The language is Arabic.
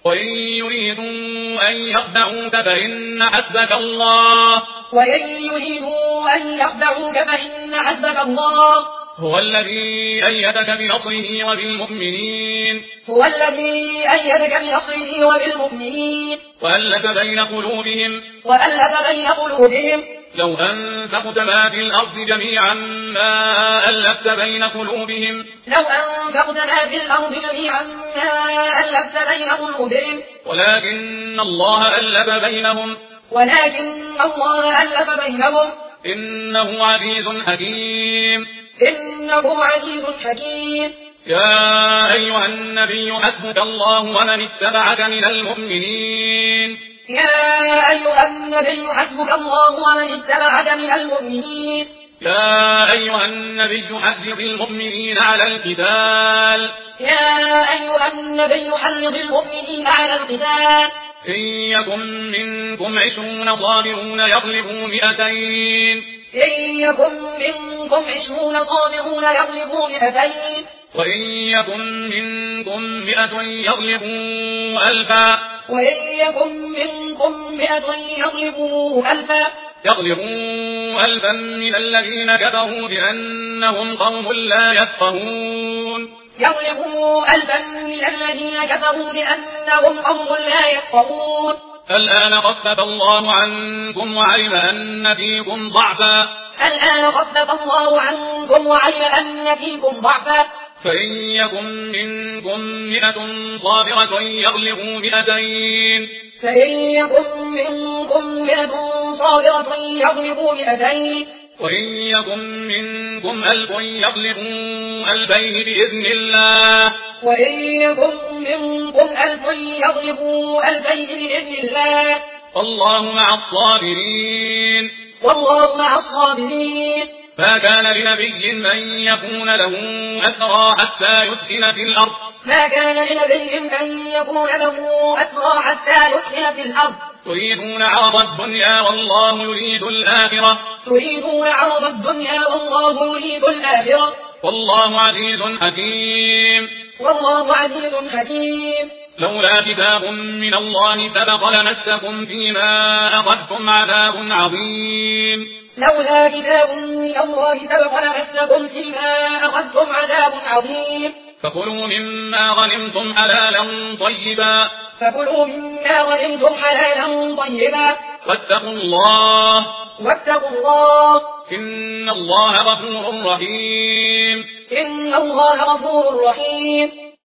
وإن يريدوا أن يخدعوك فإن حسبك الله وإن يريدوا أن يخدعوك فإن حسبك الله هو الذي أيدك بنصره وبالمؤمنين هو الذي أيدك بنصره وبالمؤمنين وألف بين قلوبهم لو أنفقت ما في الأرض جميعا ما ألفت بين قلوبهم ولكن الله ألف بينهم إنه عزيز حكيم يا أيها النبي حسبك الله ومن اتبعك من المؤمنين يا أيها النبي حرض المؤمنين على القتال إن يكن منكم 20 صابرون يغلبوا 200 وإن يكن منكم 100 يغلبوا 1000 يغلبوا 1000 من الذين كفروا بأنهم قوم لا يفقهون الآن خفف الله عنكم وعلم أن فيكم ضعفا فإن يكن منكم 100 صابرة يغلبوا 200 وإن يكن منكم 1000 يغلبوا 2000 بإذن الله والله مع الصابرين ما كان لنبي أن يكون له أسرى حتى يسكن في الأرض تريدون عرض الدنيا والله يريد الآخرة والله عزيز حكيم لولا كتاب من الله سبق لمسكم فيما أخذتم عذاب عظيم فكلوا مما غنمتم حلالا طيبا واتقوا الله إن الله غفور رحيم